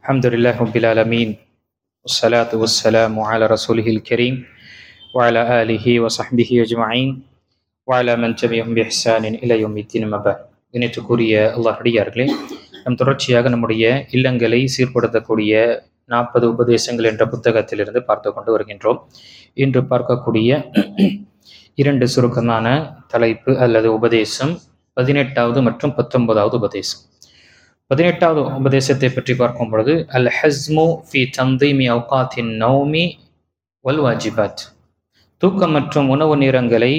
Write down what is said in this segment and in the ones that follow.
الحمد لله رب العالمين والصلاة والسلام على رسوله الكريم وعلى آله وصحبه أجمعين وعلى من تبعهم بإحسان إلى يوم الدين ما بعد. இணைத்துக்குரிய அல்லாஹ் அடியார்களே, நம் தொடர்ச்சியாக நம்முடைய இல்லங்களை சீர்படுத்தக்கூடிய 40 உபதேசங்கள் என்ற புத்தகத்திலிருந்து பார்த்து கொண்டு வருகின்றோம். இன்று பார்க்கக்கூடிய 2 சுருக்கமான தலைப்பு அல்லது உபதேசம் 18வது மற்றும் 19வது உபதேசம். 18வது உபதேசத்தை பற்றி பார்க்கும் பொழுது அல் ஹஸ்மு ஃபி தந்தீமி அவ்காத்தின் நௌமி வல் வாஜிபாத், தூக்கம் மற்றும் உணவு நேரங்களை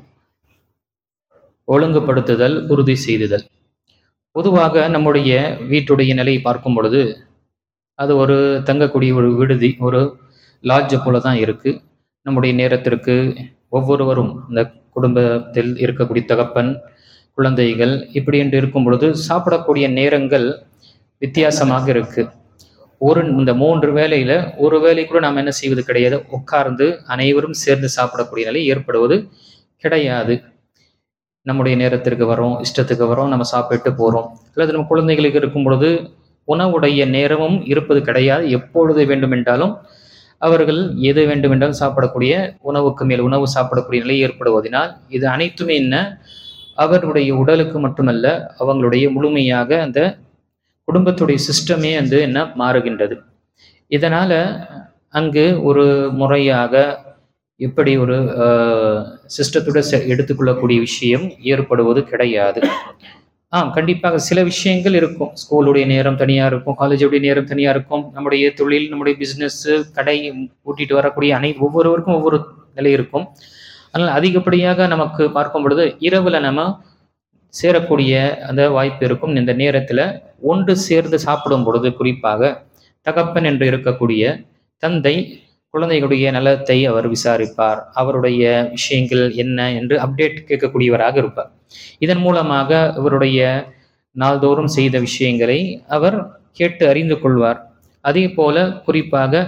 ஒழுங்குபடுத்துதல், உறுதி செய்துதல். பொதுவாக நம்முடைய வீட்டுடைய நிலையை பார்க்கும் பொழுது அது ஒரு தங்கக்கூடிய ஒரு விடுதி, ஒரு லாட்ஜ் போல தான் இருக்கு. நம்முடைய நேரத்திற்கு ஒவ்வொருவரும் இந்த குடும்பத்தில் இருக்கக்கூடிய தகப்பன், குழந்தைகள் இப்படி என்று இருக்கும் பொழுது சாப்பிடக்கூடிய நேரங்கள் வித்தியாசமாக இருக்கு. இந்த 3 வேளையில ஒரு வேளை கூட நாம் என்ன செய்வது கிடையாது, உட்கார்ந்து அனைவரும் சேர்ந்து சாப்பிடக்கூடிய நிலை ஏற்படுவது கிடையாது. நம்முடைய நேரத்திற்கு வரோம், இஷ்டத்துக்கு வரோம், நம்ம சாப்பிட்டு போறோம். அல்லது நம்ம குழந்தைகளுக்கு இருக்கும் பொழுது உணவுடைய நேரமும் இருப்பது கிடையாது. எப்பொழுது வேண்டுமென்றாலும் அவர்கள் எது வேண்டுமென்றாலும் சாப்பிடக்கூடிய, உணவுக்கு மேல் உணவு சாப்பிடக்கூடிய நிலை ஏற்படுவதனால் இது அனைத்துமே என்ன, அவர்களுடைய உடலுக்கு மட்டுமல்ல, அவங்களுடைய முழுமையாக அந்த குடும்பத்துடைய சிஸ்டமே வந்து என்ன மாறுகின்றது. இதனால அங்கு ஒரு முறையாக இப்படி ஒரு சிஸ்டத்தோட எடுத்துக்கொள்ளக்கூடிய விஷயம் ஏற்படுவது கிடையாது. கண்டிப்பாக சில விஷயங்கள் இருக்கும். ஸ்கூலுடைய நேரம் தனியாக இருக்கும், காலேஜுடைய நேரம் தனியாக இருக்கும், நம்முடைய தொழில், நம்முடைய பிஸ்னஸ், கடை கூட்டிட்டு வரக்கூடிய ஒவ்வொருவருக்கும் ஒவ்வொரு நிலை இருக்கும். அதனால் அதிகப்படியாக நமக்கு பார்க்கும் பொழுது இரவுல நம்ம சேரக்கூடிய அந்த வாய்ப்பு இருக்கும். இந்த நேரத்துல ஒன்று சேர்ந்து சாப்பிடும் பொழுது குறிப்பாக தகப்பன் என்று இருக்கக்கூடிய தந்தை குழந்தைகளுடைய நலத்தை அவர் விசாரிப்பார். அவருடைய விஷயங்கள் என்ன என்று அப்டேட் கேட்கக்கூடியவராக இருப்பார். இதன் மூலமாக அவருடைய நாள்தோறும் செய்த விஷயங்களை அவர் கேட்டு அறிந்து கொள்வார். அதே போல குறிப்பாக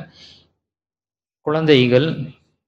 குழந்தைகள்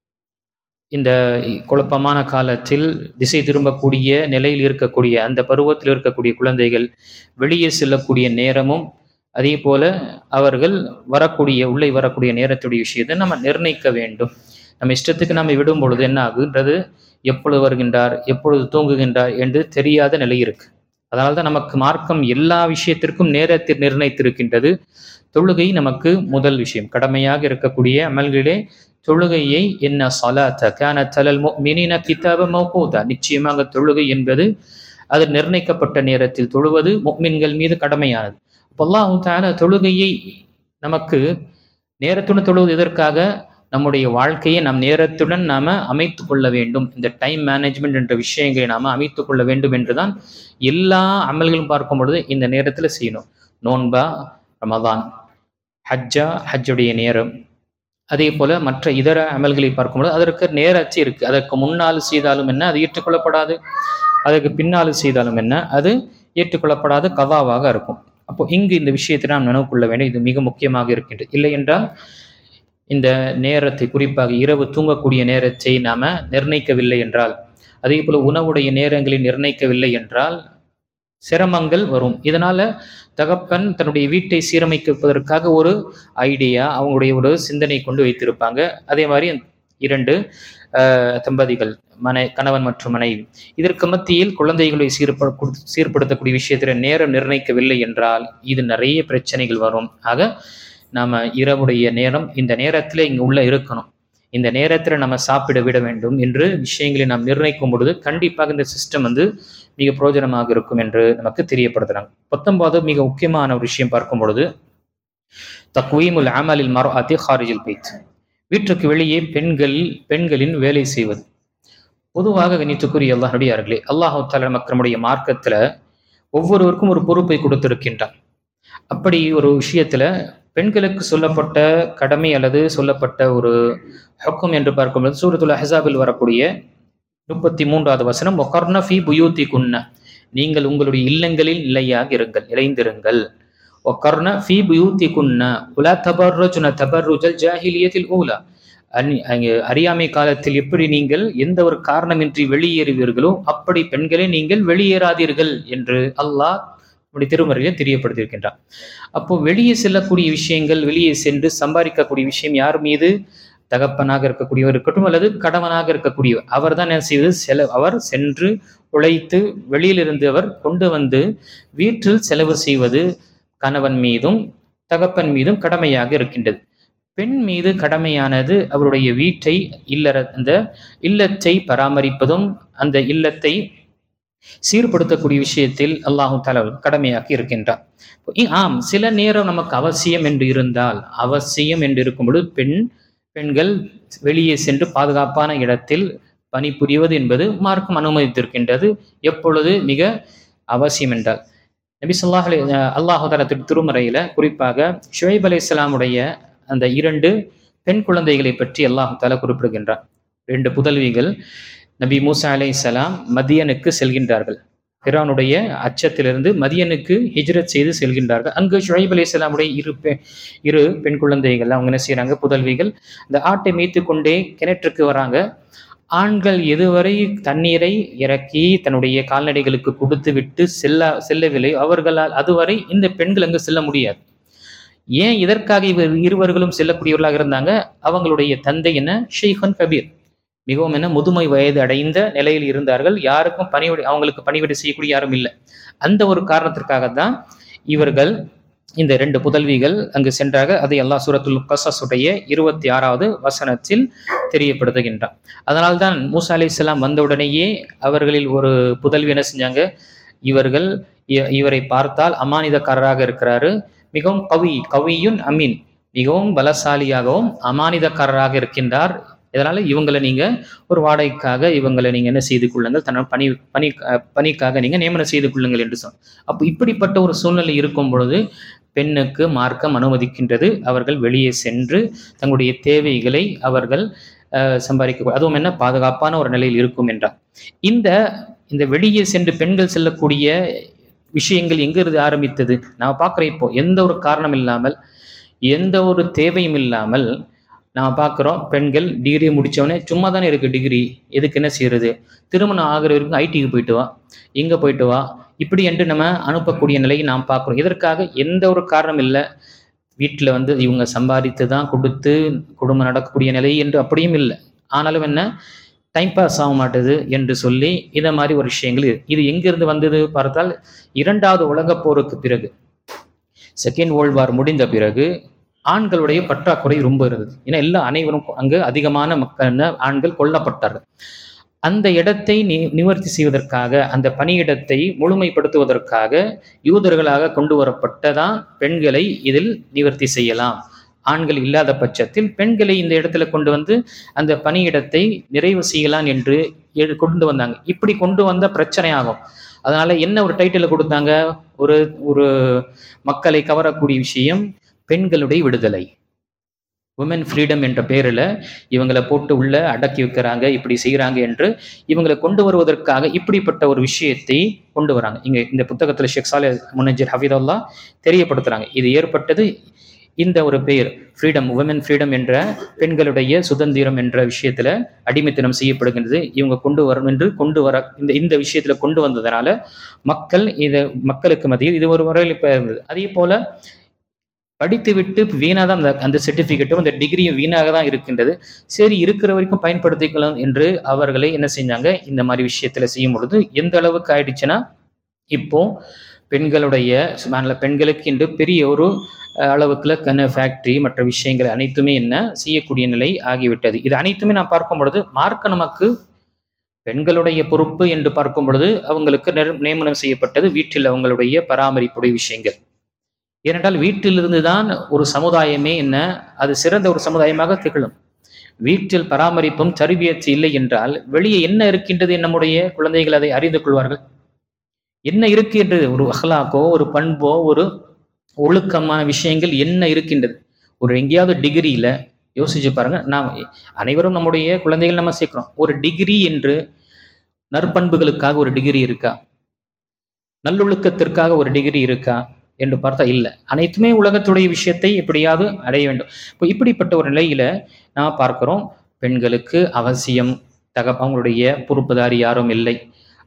இந்த குழப்பமான காலத்தில் திசை திரும்பக்கூடிய நிலையில் இருக்கக்கூடிய அந்த பருவத்தில் இருக்கக்கூடிய குழந்தைகள் வெளியே செல்லக்கூடிய நேரமும், அதே போல அவர்கள் உள்ளே வரக்கூடிய நேரத்துடைய விஷயத்தை நம்ம நிர்ணயிக்க வேண்டும். நம்ம இஷ்டத்துக்கு நம்ம விடும் பொழுது என்ன ஆகுன்றது, எப்பொழுது வருகின்றார், எப்பொழுது தூங்குகின்றார் என்று தெரியாத நிலை இருக்கு. அதனால்தான் நமக்கு மார்க்கம் எல்லா விஷயத்திற்கும் நேரத்தை நிர்ணயித்திருக்கின்றது. தொழுகை நமக்கு முதல் விஷயம், கடமையாக இருக்கக்கூடிய அமல்களே தொழுகையை என்ன ஸலாத்த கானத் அலல் முஃமினீன கிதாபன் மவ்கூதா, நிச்சயமாக தொழுகை என்பது அது நிர்ணயிக்கப்பட்ட நேரத்தில் தொழுவது முஃமின்கள் மீது கடமையானது. அல்லாஹ் தஆலா தொழுகையை நமக்கு நேரத்துடன் தொழுவது எதற்காக, நம்முடைய வாழ்க்கையை நாம் நேரத்துடன் நாம அமைத்து கொள்ள வேண்டும். இந்த டைம் மேனேஜ்மெண்ட் என்ற விஷயங்களை நாம அமைத்து கொள்ள வேண்டும் என்றுதான் எல்லா அமல்களும் பார்க்கும் பொழுது இந்த நேரத்துல செய்யணும். நோன்பா, ரமதான், ஹஜ்ஜா, ஹஜ்ஜுடைய நேரம், அதே போல மற்ற இதர அமல்களை பார்க்கும்போது அதற்கு நேரச்சு இருக்கு. அதற்கு முன்னால் செய்தாலும் என்ன, அது ஏற்றுக்கொள்ளப்படாது. அதற்கு பின்னால் செய்தாலும் என்ன, அது ஏற்றுக்கொள்ளப்படாத கவாவாக இருக்கும். அப்போ இங்கு இந்த விஷயத்தை நாம் நினைவு கொள்ள வேண்டும். இது மிக முக்கியமாக இருக்கின்றது. இல்லை என்றால் இந்த நேரத்தை, குறிப்பாக இரவு தூங்கக்கூடிய நேரத்தை நாம நிர்ணயிக்கவில்லை என்றால், அதே போல உணவுடைய நேரங்களை நிர்ணயிக்கவில்லை என்றால் சிரமங்கள் வரும். இதனால தகப்பன் தன்னுடைய வீட்டை சீரமைப்பதற்காக ஒரு ஐடியா, அவங்களுடைய ஒரு சிந்தனை கொண்டு வைத்திருப்பாங்க. அதே மாதிரி 2 தம்பதிகள், கணவன் மற்றும் மனைவி, இதற்கு மத்தியில் குழந்தைகளை சீர்படுத்தக்கூடிய விஷயத்தில் நேரம் நிர்ணயிக்கவில்லை என்றால் இது நிறைய பிரச்சனைகள் வரும். ஆக நாம இரவுடைய நேரம் இந்த நேரத்துல இங்க உள்ள இருக்கணும், இந்த நேரத்துல நம்ம சாப்பிட விட வேண்டும் என்று விஷயங்களை நாம் நிர்ணயிக்கும் பொழுது கண்டிப்பாக இந்த சிஸ்டம் வந்து மிக பிரயோஜனமாக இருக்கும் என்று நமக்கு தெரியப்படுத்துறாங்க. 19வது மிக முக்கியமான ஒரு விஷயம் பார்க்கும் பொழுது தக்வீமுல் அமலில் மர்அத்தி ஹாரிஜில் பைத், வீட்டுக்கு வெளியே பெண்களின் வேலை செய்வது. பொதுவாக கணித்துக்குரிய அல்லாஹ்வுடையார்களே, அல்லாஹ் தஆலா நம்முடைய மார்க்கத்துல ஒவ்வொருவருக்கும் ஒரு பொறுப்பை கொடுத்திருக்கின்றான். அப்படி ஒரு விஷயத்துல பெண்களுக்கு சொல்லப்பட்ட கடமை அல்லது சொல்லப்பட்ட ஒரு ஹுக்கும் என்று பார்க்கும்போது சூரத்துல் அஹ்ஸாபில் வரக்கூடிய 33வது வசனம், வகர்ன ஃபீ புயூத்திகுன்ன, நீங்கள் உங்களுடைய இல்லங்களில் இளைந்திருங்கள். வகர்ன ஃபீ புயூத்திகுன்ன வலா தபர்ரஜ்ன தபர்ருஜல் ஜாஹிலியத்தில் ஊலா, அறியாமை காலத்தில் எப்படி நீங்கள் எந்த ஒரு காரணமின்றி வெளியேறுவீர்களோ அப்படி பெண்களை நீங்கள் வெளியேறாதீர்கள் என்று அல்லாஹ் நம்முடைய திருமறையிலே தெரியப்படுத்தியிருக்கின்றான். அப்போ வெளியே செல்லக்கூடிய விஷயங்கள், வெளியே சென்று சம்பாதிக்கக்கூடிய விஷயம் யார் மீது? தகப்பனாக இருக்கக்கூடியவர் இருக்கட்டும் அல்லது கணவனாக இருக்கக்கூடியவர், அவர் தான் என்ன செய்வது? அவர் சென்று உழைத்து வெளியிலிருந்து அவர் கொண்டு வந்து வீட்டில் செலவு செய்வது கணவன் மீதும் தகப்பன் மீதும் கடமையாக இருக்கின்றது. பெண் மீது கடமையானது அவருடைய வீட்டை அந்த இல்லத்தை பராமரிப்பதும் அந்த இல்லத்தை சீர்படுத்தக்கூடிய விஷயத்தில் அல்லாஹு தஆலா கடமையாக்கி இருக்கின்றார். ஆம், சில நேரம் நமக்கு அவசியம் என்று இருந்தால், அவசியம் என்று இருக்கும் பொழுது பெண்கள் வெளியே சென்று பாதுகாப்பான இடத்தில் பணிபுரிவது என்பது மார்க்கம் அனுமதித்திருக்கின்றது. எப்பொழுது மிக அவசியம் என்றால், நபி அல்லாஹு தஆலா திருமறையில குறிப்பாக ஷுவைப் அலைஹிஸ்ஸலாமுடைய அந்த 2 பெண் குழந்தைகளை பற்றி அல்லாஹு தஆலா குறிப்பிடுகின்றார். 2 புதல்விகள். நபி மூசா அலைஹிஸ்ஸலாம் மதியனுக்கு செல்கின்றார்கள். ஃபிரௌனுடைய அச்சத்திலிருந்து மதியனுக்கு ஹிஜ்ரத் செய்து செல்கின்றார்கள். அங்கு ஷுவைப் அலைஹிஸ்ஸலாமுடைய இரு பெண் குழந்தைகள் அவங்க என்ன செய்யறாங்க? புதல்விகள் அந்த ஆட்டை மேய்த்து கொண்டே கிணற்றுக்கு வராங்க. ஆண்கள் எதுவரை தண்ணீரை இறக்கி தன்னுடைய கால்நடைகளுக்கு கொடுத்து விட்டு செல்லவில்லை, அவர்களால் அதுவரை இந்த பெண்கள் அங்கு செல்ல முடியாது. ஏன்? இதற்காக இருவர்களும் செல்லக்கூடியவர்களாக இருந்தாங்க. அவங்களுடைய தந்தை என்ன? ஷெய்குன் கபீர், மிகவும் என்ன முதுமை வயது அடைந்த நிலையில் இருந்தார்கள். யாருக்கும் அவங்களுக்கு பணிவிடை செய்யக்கூடிய யாரும் இல்லை. அந்த ஒரு காரணத்திற்காகத்தான் இவர்கள் இந்த 2 புதல்விகள் அங்கு சென்றாக. அதை அல்லாஹ் சூரத்துல் கஸஸுடைய 26வது வசனத்தில் தெரியப்படுத்துகின்றான். அதனால்தான் மூசா அலைஹிஸ்ஸலாம் வந்தவுடனேயே அவர்களில் ஒரு புதல்வி என்ன செஞ்சாங்க? இவரை பார்த்தால் அமானிதக்காரராக இருக்கிறாரு, மிகவும் கவியுன் அமீன், மிகவும் பலசாலியாகவும் அமானிதக்காரராக இருக்கின்றார். இதனால இவங்களை நீங்க ஒரு வாடகைக்காக இவங்களை நீங்க என்ன செய்து கொள்ளுங்கள், தன்னோட பணிக்காக நீங்க நியமனம் செய்து கொள்ளுங்கள் என்று சொன்ன. அப்போ இப்படிப்பட்ட ஒரு சூழ்நிலை இருக்கும் பொழுது பெண்ணுக்கு மார்க்கம் அனுமதிக்கின்றது. அவர்கள் வெளியே சென்று தங்களுடைய தேவைகளை அவர்கள் சம்பாதிக்க, அதுவும் என்ன பாதுகாப்பான ஒரு நிலையில் இருக்கும் என்றார். இந்த வெளியே சென்று பெண்கள் செல்லக்கூடிய விஷயங்கள் எங்கிருந்து ஆரம்பித்தது? நான் பார்க்குறேன், இப்போ எந்த ஒரு காரணம் இல்லாமல், எந்த ஒரு தேவையும் இல்லாமல் நான் பார்க்குறோம், பெண்கள் டிகிரி முடித்தவொடனே சும்மா தானே இருக்குது டிகிரி, எதுக்கு என்ன செய்கிறது, திருமணம் ஆகிற வரைக்கும் ஐடிக்கு போயிட்டு வா, இங்கே போயிட்டு வா, இப்படி என்று நம்ம அனுப்பக்கூடிய நிலையை நாம் பார்க்குறோம். இதற்காக எந்த ஒரு காரணம் இல்லை. வீட்டில் இவங்க சம்பாதித்து தான் கொடுத்து குடும்பம் நடக்கக்கூடிய நிலை என்று அப்படியும் இல்லை. ஆனாலும் என்ன, டைம் பாஸ் ஆக மாட்டுது என்று சொல்லி இதை மாதிரி ஒரு விஷயங்கள் இது எங்கிருந்து வந்தது பார்த்தால், 2வது உலகப் போருக்கு பிறகு, செகண்ட் வேர்ல்ட் வார் முடிந்த பிறகு ஆண்களுடைய பற்றாக்குறை ரொம்ப இருந்தது. ஏன்னா அனைவரும் அங்கு அதிகமான ஆண்கள் கொல்லப்பட்டார்கள். அந்த இடத்தை நிவர்த்தி செய்வதற்காக, அந்த பணியிடத்தை முழுமைப்படுத்துவதற்காக யூதர்களாக கொண்டு வரப்பட்டதான் பெண்களை இதில் நிவர்த்தி செய்யலாம். ஆண்கள் இல்லாத பட்சத்தில் பெண்களை இந்த இடத்துல கொண்டு வந்து அந்த பணியிடத்தை நிறைவு செய்யலாம் என்று கொண்டு வந்தாங்க. இப்படி கொண்டு வந்த பிரச்சனை ஆகும். அதனால என்ன ஒரு டைட்டில் கொடுத்தாங்க? ஒரு மக்களை கவரக்கூடிய விஷயம் பெண்களுடைய விடுதலை, உமன் ஃப்ரீடம் என்ற பேரில் இவங்களை போட்டு உள்ள அடக்கி வைக்கிறாங்க, இப்படி செய்கிறாங்க என்று இவங்களை கொண்டு வருவதற்காக இப்படிப்பட்ட ஒரு விஷயத்தை கொண்டு வராங்க. இங்கே இந்த புத்தகத்தில் ஷேக் சாலிஹ் முனஜ்ஜிர் ஹஃபிதல்லா தெரியப்படுத்துகிறாங்க. இது ஏற்பட்டது இந்த ஒரு பெயர் ஃப்ரீடம், உமன் ஃப்ரீடம் என்ற பெண்களுடைய சுதந்திரம் என்ற விஷயத்தில் அடிமைத்தனம் செய்யப்படுகின்றது. இவங்க கொண்டு வர இந்த விஷயத்தில் கொண்டு வந்ததுனால மக்களுக்கு மத்தியில் இது ஒரு முறையில் இப்போ இருந்தது. அதே போல படித்து விட்டு வீணாக தான் அந்த சர்டிஃபிகேட்டும் அந்த டிகிரியும் வீணாக தான் இருக்கின்றது. சரி, இருக்கிற வரைக்கும் பயன்படுத்திக்கலாம் என்று அவர்களை என்ன செஞ்சாங்க, இந்த மாதிரி விஷயத்தில் செய்யும் பொழுது எந்த அளவுக்கு ஆயிடுச்சுன்னா, இப்போ பெண்களுக்கு என்று பெரிய ஒரு அளவுக்குள்ள ஃபேக்டரி மற்ற விஷயங்கள் அனைத்துமே என்ன செய்யக்கூடிய நிலை ஆகிவிட்டது. இது அனைத்துமே நான் பார்க்கும் பொழுது மார்க்க நமக்கு பெண்களுடைய பொறுப்பு என்று பார்க்கும் பொழுது அவங்களுக்கு நியமனம் செய்யப்பட்டது வீட்டில் அவங்களுடைய பராமரிப்புடைய விஷயங்கள். ஏனென்றால் வீட்டிலிருந்து தான் ஒரு சமுதாயமே அது சிறந்த ஒரு சமுதாயமாக திகழும். வீட்டில் பராமரிப்பும் தர்பியத் இல்லை என்றால் வெளியே என்ன இருக்கின்றது, நம்முடைய குழந்தைகள் அதை அறிந்து கொள்வார்கள். என்ன இருக்கு என்று ஒரு அஹ்லாக்கோ, ஒரு பண்போ, ஒரு ஒழுக்கமான விஷயங்கள் என்ன இருக்கின்றது. ஒரு எங்கேயாவது டிகிரியில யோசிச்சு பாருங்க. நாம் அனைவரும் நம்முடைய குழந்தைகள் நம்ம சேர்க்கிறோம். ஒரு டிகிரி என்று நற்பண்புகளுக்காக ஒரு டிகிரி இருக்கா? நல்லொழுக்கத்திற்காக ஒரு டிகிரி இருக்கா என்று பார்த்தா இல்லை. அனைத்துமே உலகத்துடைய விஷயத்தை எப்படியாவது அடைய வேண்டும். இப்போ இப்படிப்பட்ட ஒரு நிலையில நான் பார்க்கிறோம், பெண்களுக்கு அவசியம் அவங்களுடைய பொறுப்புதாரி யாரும் இல்லை.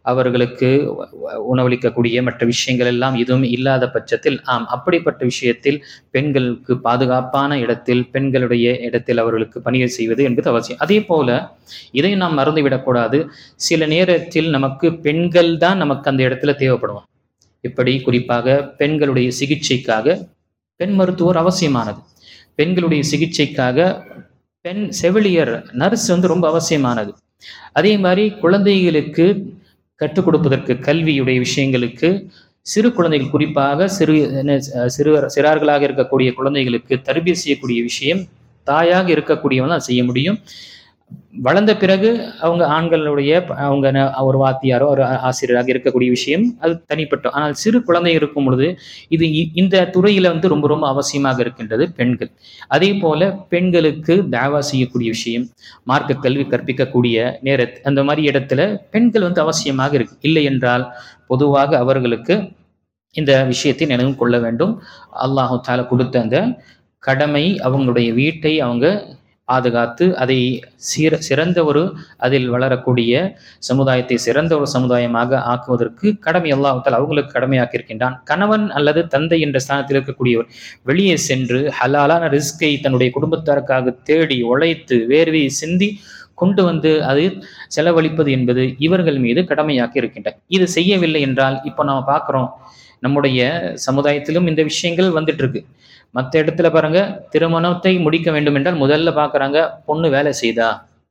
அவர்களுக்கு உணவளிக்கக்கூடிய மற்ற விஷயங்கள் எல்லாம் எதுவும் இல்லாத பட்சத்தில் அப்படிப்பட்ட விஷயத்தில் பெண்களுக்கு பாதுகாப்பான இடத்தில் பெண்களுடைய இடத்தில் அவர்களுக்கு பணியை செய்வது என்பது அவசியம். அதே போல இதை நாம் மறந்துவிடக்கூடாது. சில நேரத்தில் நமக்கு பெண்கள் தான் நமக்கு அந்த இடத்துல தேவைப்படுவாங்க. இப்படி குறிப்பாக பெண்களுடைய சிகிச்சைக்காக பெண் மருத்துவர் அவசியமானது. பெண்களுடைய சிகிச்சைக்காக பெண் செவிலியர் நர்ஸ் ரொம்ப அவசியமானது. அதே மாதிரி குழந்தைகளுக்கு கற்றுக் கொடுப்பதற்கு கல்வியுடைய விஷயங்களுக்கு சிறு குழந்தைகள் குறிப்பாக சிறார்களாக இருக்கக்கூடிய குழந்தைகளுக்கு தர்பியத் செய்யக்கூடிய விஷயம் தாயாக இருக்கக்கூடியவங்க தான் செய்ய முடியும். வளர்ந்த பிறகு அவங்க ஆண்களுடைய அவங்க ஒரு வாத்தியாரோ ஒரு ஆசிரியராக இருக்கக்கூடிய விஷயம் அது தனிப்பட்ட. ஆனால் சிறு குழந்தை இருக்கும் பொழுது இது இந்த துறையில ரொம்ப ரொம்ப அவசியமாக இருக்கின்றது பெண்கள். அதே போல பெண்களுக்கு தாவா செய்யக்கூடிய விஷயம், மார்க்க கல்வி கற்பிக்கக்கூடிய அந்த மாதிரி இடத்துல பெண்கள் அவசியமாக இருக்கு. இல்லை என்றால் பொதுவாக அவர்களுக்கு இந்த விஷயத்தை நினைவு கொள்ள வேண்டும். அல்லாஹு தஆலா கொடுத்த அந்த கடமை அவங்களுடைய வீட்டை அவங்க பாதுகாத்து அதை சிறந்த ஒரு அதில் வளரக்கூடிய சமுதாயத்தை சிறந்த ஒரு சமுதாயமாக ஆக்குவதற்கு கடமை அல்லாஹ் தஆலா அவங்களுக்கு கடமையாக்கி இருக்கின்றான். கணவன் அல்லது தந்தை என்ற ஸ்தானத்தில் இருக்கக்கூடியவர் வெளியே சென்று ஹலாலான ரிஸ்கை தன்னுடைய குடும்பத்தாருக்காக தேடி உழைத்து வேர்வை சிந்தி கொண்டு அது செலவழிப்பது என்பது இவர்கள் மீது கடமையாக்கி இருக்கின்றன. இது செய்யவில்லை என்றால் இப்போ நாம பார்க்குறோம், நம்முடைய சமுதாயத்திலும் இந்த விஷயங்கள் வந்துட்டு இருக்கு. மற்ற இடத்துல பாருங்க, திருமணத்தை முடிக்க வேண்டும் என்றால் முதல்ல பார்க்குறாங்க பொண்ணு வேலை செய்தா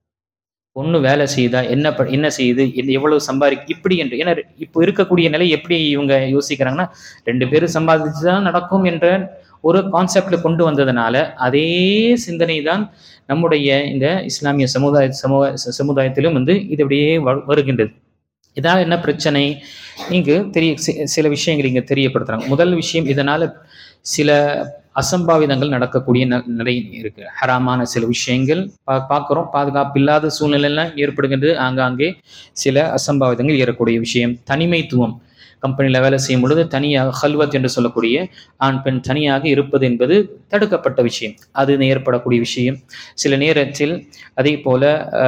என்ன செய்யுது, எவ்வளவு இப்படி என்று. ஏன்னா இப்போ இருக்கக்கூடிய நிலை எப்படி இவங்க யோசிக்கிறாங்கன்னா 2 பேரும் சம்பாதிச்சுதான் நடக்கும் என்ற ஒரு கான்செப்ட்ல கொண்டு வந்ததுனால அதே சிந்தனை தான் நம்முடைய இந்த இஸ்லாமிய சமுதாயத்திலும் இது அப்படியே வருகின்றது. இதனால் என்ன பிரச்சனை? இங்கு சில விஷயங்கள் இங்க தெரியப்படுத்துறாங்க. முதல் விஷயம், இதனால சில அசம்பாவிதங்கள் நடக்கக்கூடிய நிலை இருக்கு. ஹராமான சில விஷயங்கள் பார்க்குறோம். பாதுகாப்பு இல்லாத சூழ்நிலையெல்லாம் ஏற்படுகின்றது. ஆங்காங்கே சில அசம்பாவிதங்கள் ஏறக்கூடிய விஷயம். தனிமைத்துவம், கம்பெனியில் வேலை செய்யும் பொழுது தனியாக ஹல்வத் என்று சொல்லக்கூடிய ஆண் பெண் தனியாக இருப்பது என்பது தடுக்கப்பட்ட விஷயம். அது ஏற்படக்கூடிய விஷயம். சில நேரத்தில் அதே போல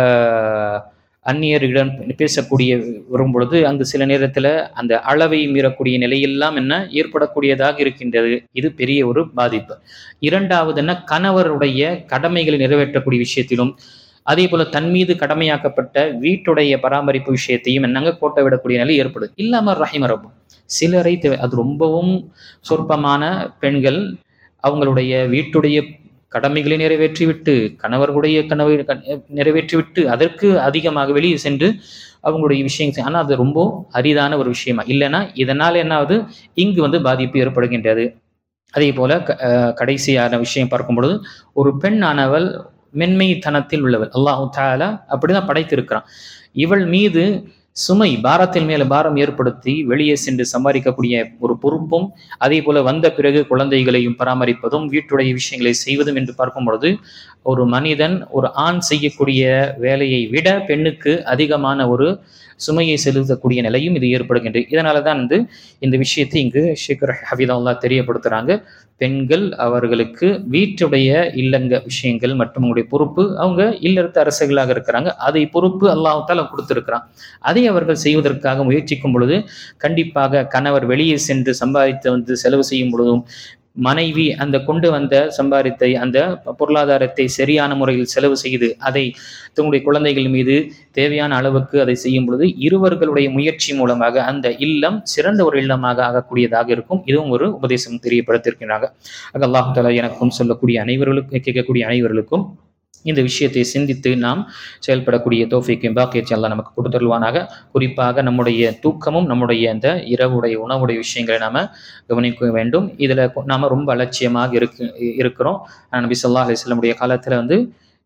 அந்நியரிடம் பேசக்கூடிய வரும்பொழுது அங்கு சில நேரத்தில் அந்த அளவை மீறக்கூடிய நிலையெல்லாம் ஏற்படக்கூடியதாக இருக்கின்றது. இது பெரிய ஒரு பாதிப்பு. இரண்டாவது கணவருடைய கடமைகளை நிறைவேற்றக்கூடிய விஷயத்திலும் அதே போல தன் மீது கடமையாக்கப்பட்ட வீட்டுடைய பராமரிப்பு விஷயத்தையும் கோட்டை விடக்கூடிய நிலை ஏற்படுது. இல்லாமல் ரஹிமரபு சிலரை அது ரொம்பவும் சொற்பமான பெண்கள் அவங்களுடைய வீட்டுடைய கடமைகளை நிறைவேற்றிவிட்டு கணவர்களுடைய கனவை நிறைவேற்றிவிட்டு அதற்கு அதிகமாக வெளியே சென்று அவங்களுடைய விஷயங்கள், ஆனால் அது ரொம்ப அரிதான ஒரு விஷயமா. இல்லைன்னா இதனால் என்னாவது இங்கு பாதிப்பு ஏற்படுகின்றது. அதே போல கடைசியான விஷயம் பார்க்கும் பொழுது ஒரு பெண் ஆனவள் மென்மைத்தனத்தில் உள்ளவள். அல்லாஹு தஆலா அப்படிதான் படைத்திருக்கிறான். இவள் மீது சுமை பாரத்தின் மேல பாரம் ஏற்படுத்தி வெளியே சென்று சம்பாதிக்கக்கூடிய ஒரு பொறுப்பும் அதே போல வந்த பிறகு குழந்தைகளையும் பராமரிப்பதும் வீட்டுடைய விஷயங்களை செய்வதும் என்று பார்க்கும் பொழுது ஒரு மனிதன் ஒரு ஆண் செய்யக்கூடிய வேலையை விட பெண்ணுக்கு அதிகமான ஒரு சுமையை செலுத்தக்கூடிய நிலையும் இது ஏற்படுகின்றது. இதனால தான் இந்த விஷயத்தை இங்கு ஷேக் ஹஃபிதல்லாஹ் தெரியப்படுத்துறாங்க. பெண்கள் அவர்களுக்கு வீட்டுடைய இல்லங்க விஷயங்கள் மற்றும் அவங்களுடைய பொறுப்பு, அவங்க இல்லறத்து அரசுகளாக இருக்கிறாங்க, அதை பொறுப்பு அல்லாஹ் தஆலா கொடுத்திருக்கிறான். அதை அவர்கள் செய்வதற்காக முயற்சிக்கும் பொழுது கண்டிப்பாக கணவர் வெளியே சென்று சம்பாதித்து செலவு செய்யும் பொழுதும் மனைவி அந்த கொண்டு வந்த சம்பாதித்தை அந்த பொருளாதாரத்தை சரியான முறையில் செலவு செய்து அதை தங்களுடைய குழந்தைகள் மீது தேவையான அளவுக்கு அதை செய்யும் பொழுது இருவர்களுடைய முயற்சி மூலமாக அந்த இல்லம் சிறந்த ஒரு இல்லமாக ஆகக்கூடியதாக இருக்கும். இதுவும் ஒரு உபதேசம் தெரியப்படுத்தியிருக்கிறாங்க. அல்லாஹ் தஆலா எனக்கும் சொல்லக்கூடிய அனைவர்களுக்கும் கேட்கக்கூடிய அனைவர்களுக்கும் இந்த விஷயத்தை சிந்தித்து நாம் செயல்படக்கூடிய தௌஃபீக்கையும் பாக்கியத்தை அல்லாஹ் நமக்கு கொடுத்தருள்வானாக. குறிப்பாக நம்முடைய தூக்கமும் நம்முடைய அந்த இரவுடைய உணவுடைய விஷயங்களை நாம் கவனிக்க வேண்டும். இதில் நாம் ரொம்ப அலட்சியமாக இருக்கிறோம். நபி ஸல்லல்லாஹு அலைஹி வஸல்லம் காலத்தில்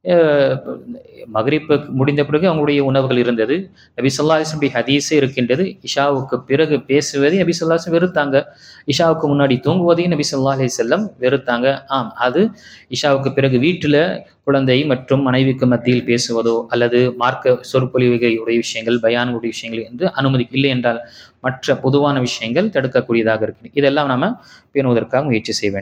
மக்ரிப் முடிந்த பிறகு அவங்களுடைய உணவுகள் இருந்தது. நபி ஸல்லல்லாஹு அலைஹி வஸல்லம் ஹதீஸே இருக்கின்றது, இஷாவுக்கு பிறகு பேசுவதை நபி ஸல்லல்லாஹு அலைஹி வஸல்லம் வெறுத்தாங்க, இஷாவுக்கு முன்னாடி தூங்குவதையும் நபி ஸல்லல்லாஹு அலைஹி வஸல்லம் வெறுத்தாங்க. அது இஷாவுக்கு பிறகு வீட்டில் குழந்தை மற்றும் மனைவிக்கு மத்தியில் பேசுவதோ அல்லது மார்க்க சொற்பொழிவுகளுடைய விஷயங்கள் பயானுடைய விஷயங்கள் என்று அனுமதி இல்லை என்றால் மற்ற பொதுவான விஷயங்கள் தடுக்கக்கூடியதாக இருக்கு. இதெல்லாம் நாம பேணுவதற்காக முயற்சி செய்ய வேண்டும்.